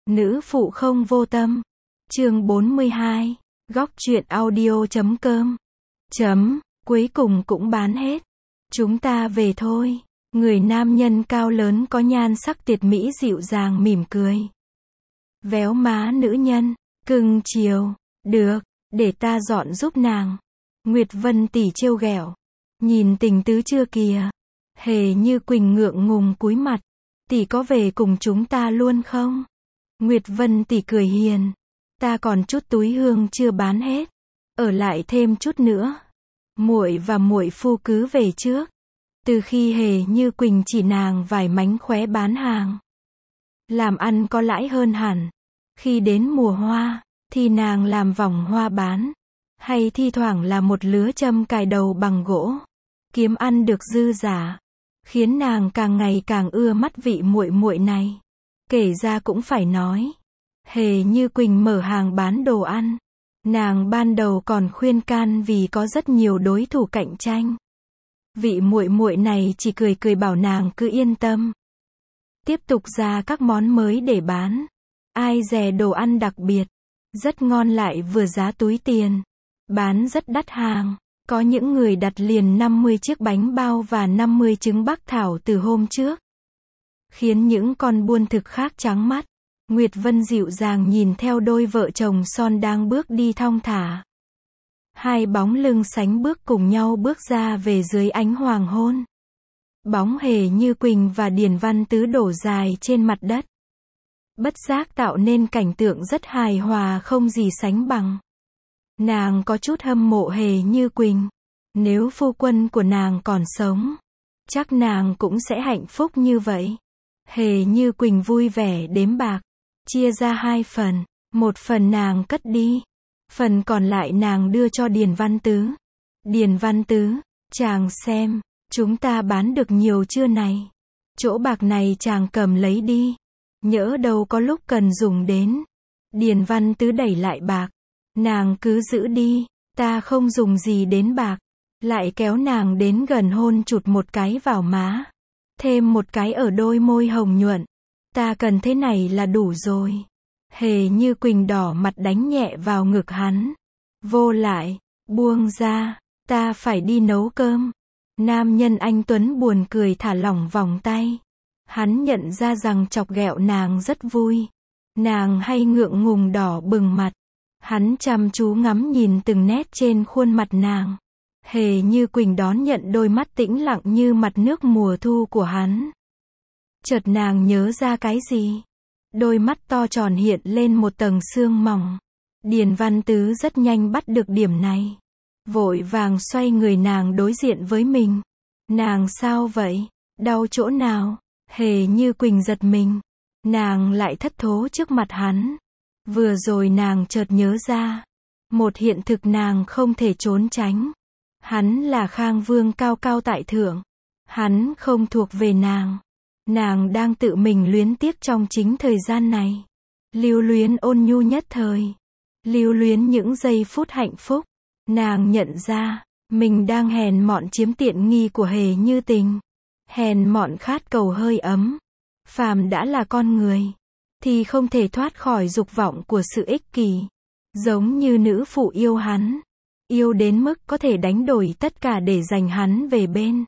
Nữ phụ không vô tâm. Chương 42. Góc truyện audio.com. Cuối cùng cũng bán hết. Chúng ta về thôi. Người nam nhân cao lớn có nhan sắc tuyệt mỹ dịu dàng mỉm cười. Véo má nữ nhân, cưng chiều. Được, để ta dọn giúp nàng. Nguyệt Vân tỷ trêu ghẹo. Nhìn Tình Tứ chưa kìa. Hề Như Quỳnh ngượng ngùng cúi mặt. Tỷ có về cùng chúng ta luôn không? Nguyệt Vân tỷ cười hiền. Ta còn chút túi hương chưa bán hết. Ở lại thêm chút nữa. Muội và muội phu cứ về trước. Từ khi Hề Như Quỳnh chỉ nàng vài mánh khóe bán hàng, làm ăn có lãi hơn hẳn. Khi đến mùa hoa, thì nàng làm vòng hoa bán. Hay thi thoảng là một lứa châm cài đầu bằng gỗ. Kiếm ăn được dư giả. Khiến nàng càng ngày càng ưa mắt vị muội muội này. Kể ra cũng phải nói. Hề Như Quỳnh mở hàng bán đồ ăn. Nàng ban đầu còn khuyên can vì có rất nhiều đối thủ cạnh tranh. Vị muội muội này chỉ cười cười bảo nàng cứ yên tâm. Tiếp tục ra các món mới để bán. Ai dè đồ ăn đặc biệt. Rất ngon lại vừa giá túi tiền. Bán rất đắt hàng. Có những người đặt liền 50 chiếc bánh bao và 50 trứng bắc thảo từ hôm trước. Khiến những con buôn thực khác trắng mắt. Nguyệt Vân dịu dàng nhìn theo đôi vợ chồng son đang bước đi thong thả. Hai bóng lưng sánh bước cùng nhau bước ra về dưới ánh hoàng hôn. Bóng Hề Như Quỳnh và Điền Văn Tứ đổ dài trên mặt đất. Bất giác tạo nên cảnh tượng rất hài hòa không gì sánh bằng. Nàng có chút hâm mộ Hề Như Quỳnh. Nếu phu quân của nàng còn sống, chắc nàng cũng sẽ hạnh phúc như vậy. Hề Như Quỳnh vui vẻ đếm bạc. Chia ra hai phần. Một phần nàng cất đi. Phần còn lại nàng đưa cho Điền Văn Tứ. Điền Văn Tứ, chàng xem, chúng ta bán được nhiều chưa này? Chỗ bạc này chàng cầm lấy đi. Nhỡ đâu có lúc cần dùng đến. Điền Văn Tứ đẩy lại bạc. Nàng cứ giữ đi, ta không dùng gì đến bạc. Lại kéo nàng đến gần hôn chụt một cái vào má. Thêm một cái ở đôi môi hồng nhuận. Ta cần thế này là đủ rồi. Hề Như Quỳnh đỏ mặt đánh nhẹ vào ngực hắn. Vô lại, buông ra, ta phải đi nấu cơm. Nam nhân anh tuấn buồn cười thả lỏng vòng tay. Hắn nhận ra rằng chọc ghẹo nàng rất vui. Nàng hay ngượng ngùng đỏ bừng mặt. Hắn chăm chú ngắm nhìn từng nét trên khuôn mặt nàng. Hề Như Quỳnh đón nhận đôi mắt tĩnh lặng như mặt nước mùa thu của hắn. Chợt nàng nhớ ra cái gì? Đôi mắt to tròn hiện lên một tầng sương mỏng. Điền Văn Tứ rất nhanh bắt được điểm này. Vội vàng xoay người nàng đối diện với mình. Nàng sao vậy? Đau chỗ nào? Hề Như Quỳnh giật mình. Nàng lại thất thố trước mặt hắn. Vừa rồi nàng chợt nhớ ra. Một hiện thực nàng không thể trốn tránh. Hắn là Khang Vương cao cao tại thượng. Hắn không thuộc về nàng. Nàng đang tự mình luyến tiếc trong chính thời gian này. Lưu luyến ôn nhu nhất thời. Lưu luyến những giây phút hạnh phúc. Nàng nhận ra, mình đang hèn mọn chiếm tiện nghi của Hề Như Tình. Hèn mọn khát cầu hơi ấm. Phàm đã là con người, thì không thể thoát khỏi dục vọng của sự ích kỷ. Giống như nữ phụ yêu hắn. Yêu đến mức có thể đánh đổi tất cả để giành hắn về bên.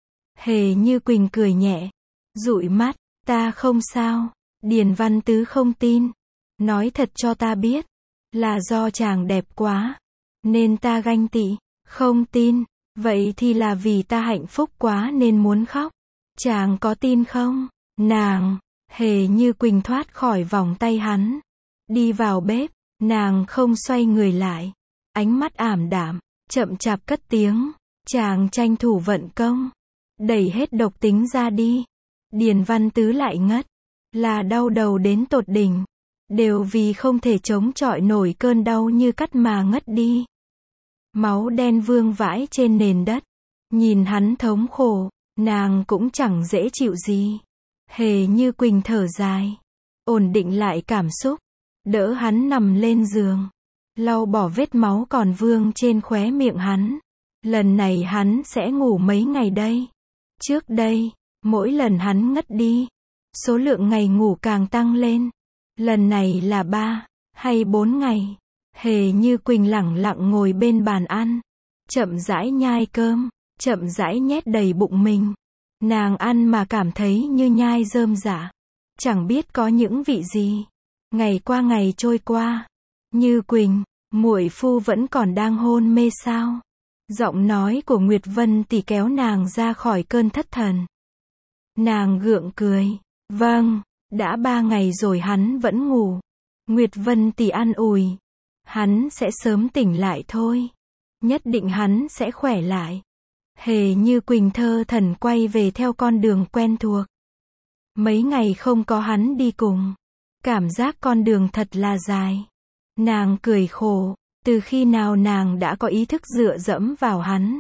Hề Như Quỳnh cười nhẹ. Dụi mắt, ta không sao. Điền Văn Tứ không tin. Nói thật cho ta biết. Là do chàng đẹp quá. Nên ta ganh tị. Không tin. Vậy thì là vì ta hạnh phúc quá nên muốn khóc. Chàng có tin không? Nàng. Hề Như Quỳnh thoát khỏi vòng tay hắn. Đi vào bếp. Nàng không xoay người lại. Ánh mắt ảm đạm. Chậm chạp cất tiếng. Chàng tranh thủ vận công. Đẩy hết độc tính ra đi. Điền Văn Tứ lại ngất. Là đau đầu đến tột đỉnh. Đều vì không thể chống chọi nổi cơn đau như cắt mà ngất đi. Máu đen vương vãi trên nền đất. Nhìn hắn thống khổ. Nàng cũng chẳng dễ chịu gì. Hề Như Quỳnh thở dài. Ổn định lại cảm xúc. Đỡ hắn nằm lên giường. Lau bỏ vết máu còn vương trên khóe miệng hắn. Lần này hắn sẽ ngủ mấy ngày đây. Trước đây, mỗi lần hắn ngất đi, số lượng ngày ngủ càng tăng lên. Lần này là 3 hay 4 ngày. Hề Như Quỳnh lẳng lặng ngồi bên bàn ăn, chậm rãi nhai cơm, chậm rãi nhét đầy bụng mình. Nàng ăn mà cảm thấy như nhai rơm rả, chẳng biết có những vị gì. Ngày qua ngày trôi qua. Như Quỳnh, muội phu vẫn còn đang hôn mê sao? Giọng nói của Nguyệt Vân Tỷ kéo nàng ra khỏi cơn thất thần. Nàng gượng cười. Vâng, đã 3 ngày rồi hắn vẫn ngủ. Nguyệt Vân Tỷ an ủi. Hắn sẽ sớm tỉnh lại thôi. Nhất định hắn sẽ khỏe lại. Hề Như Quỳnh thơ thẩn quay về theo con đường quen thuộc. Mấy ngày không có hắn đi cùng. Cảm giác con đường thật là dài. Nàng cười khổ. Từ khi nào nàng đã có ý thức dựa dẫm vào hắn.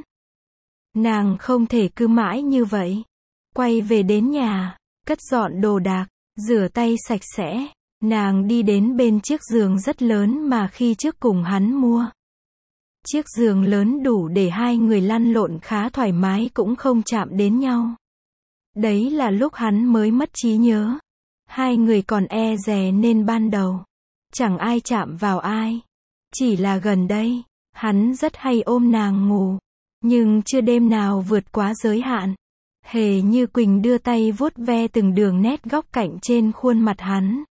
Nàng không thể cứ mãi như vậy. Quay về đến nhà, cất dọn đồ đạc, rửa tay sạch sẽ. Nàng đi đến bên chiếc giường rất lớn mà khi trước cùng hắn mua. Chiếc giường lớn đủ để hai người lăn lộn khá thoải mái cũng không chạm đến nhau. Đấy là lúc hắn mới mất trí nhớ. Hai người còn e dè nên ban đầu chẳng ai chạm vào ai. Chỉ là gần đây, hắn rất hay ôm nàng ngủ. Nhưng chưa đêm nào vượt quá giới hạn. Hề Như Quỳnh đưa tay vuốt ve từng đường nét góc cạnh trên khuôn mặt hắn.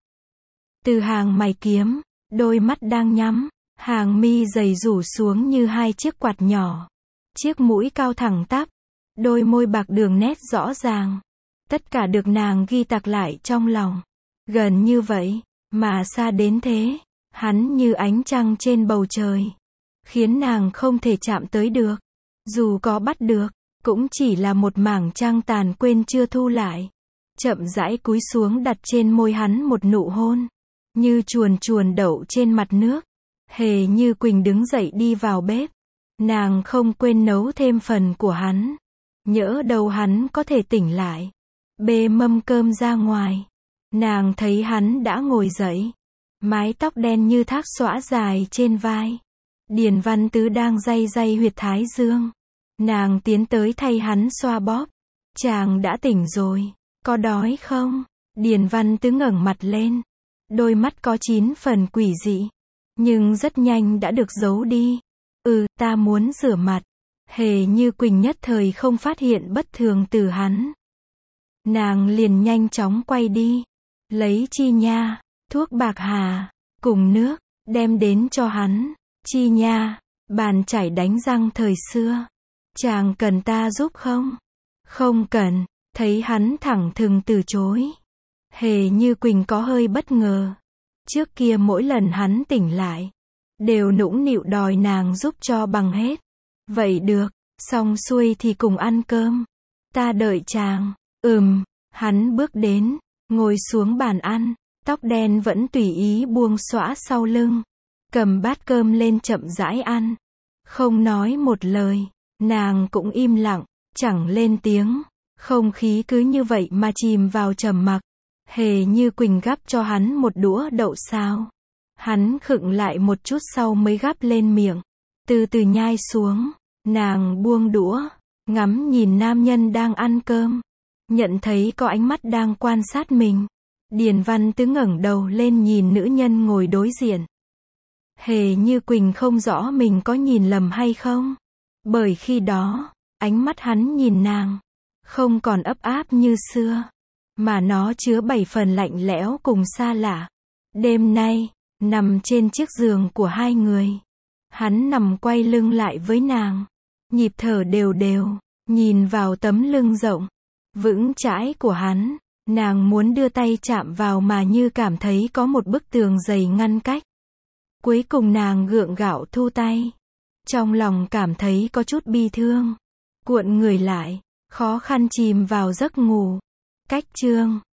Từ hàng mày kiếm, đôi mắt đang nhắm, hàng mi dày rủ xuống như hai chiếc quạt nhỏ. Chiếc mũi cao thẳng tắp, đôi môi bạc đường nét rõ ràng. Tất cả được nàng ghi tạc lại trong lòng. Gần như vậy, mà xa đến thế. Hắn như ánh trăng trên bầu trời. Khiến nàng không thể chạm tới được. Dù có bắt được, cũng chỉ là một mảng trăng tàn quên chưa thu lại. Chậm rãi cúi xuống đặt trên môi hắn một nụ hôn. Như chuồn chuồn đậu trên mặt nước. Hề Như Quỳnh đứng dậy đi vào bếp. Nàng không quên nấu thêm phần của hắn. Nhỡ đâu hắn có thể tỉnh lại. Bê mâm cơm ra ngoài. Nàng thấy hắn đã ngồi dậy. Mái tóc đen như thác xõa dài trên vai. Điền Văn Tứ đang day day huyệt thái dương. Nàng tiến tới thay hắn xoa bóp. Chàng đã tỉnh rồi, có đói không? Điền Văn Tứ ngẩng mặt lên. Đôi mắt có 9 phần quỷ dị. Nhưng rất nhanh đã được giấu đi. Ta muốn rửa mặt. Hề Như Quỳnh nhất thời không phát hiện bất thường từ hắn. Nàng liền nhanh chóng quay đi. Lấy chi nha, thuốc bạc hà, cùng nước, đem đến cho hắn. Chi nha, bàn chải đánh răng thời xưa. Chàng cần ta giúp không? Không cần, thấy hắn thẳng thừng từ chối. Hề Như Quỳnh có hơi bất ngờ. Trước kia mỗi lần hắn tỉnh lại, đều nũng nịu đòi nàng giúp cho bằng hết. Vậy được, xong xuôi thì cùng ăn cơm. Ta đợi chàng. Hắn bước đến, ngồi xuống bàn ăn, tóc đen vẫn tùy ý buông xõa sau lưng. Cầm bát cơm lên chậm rãi ăn. Không nói một lời, nàng cũng im lặng, chẳng lên tiếng. Không khí cứ như vậy mà chìm vào trầm mặc. Hề Như Quỳnh gắp cho hắn một đũa đậu xào. Hắn khựng lại một chút sau mới gắp lên miệng. Từ từ nhai xuống, nàng buông đũa, ngắm nhìn nam nhân đang ăn cơm. Nhận thấy có ánh mắt đang quan sát mình. Điền Văn Tứ ngẩng đầu lên nhìn nữ nhân ngồi đối diện. Hề Như Quỳnh không rõ mình có nhìn lầm hay không. Bởi khi đó, ánh mắt hắn nhìn nàng không còn ấp áp như xưa, mà nó chứa 7 phần lạnh lẽo cùng xa lạ. Đêm nay, nằm trên chiếc giường của hai người, hắn nằm quay lưng lại với nàng, nhịp thở đều đều, nhìn vào tấm lưng rộng, vững chãi của hắn. Nàng muốn đưa tay chạm vào mà như cảm thấy có một bức tường dày ngăn cách. Cuối cùng nàng gượng gạo thu tay. Trong lòng cảm thấy có chút bi thương. Cuộn người lại, khó khăn chìm vào giấc ngủ. Cách chương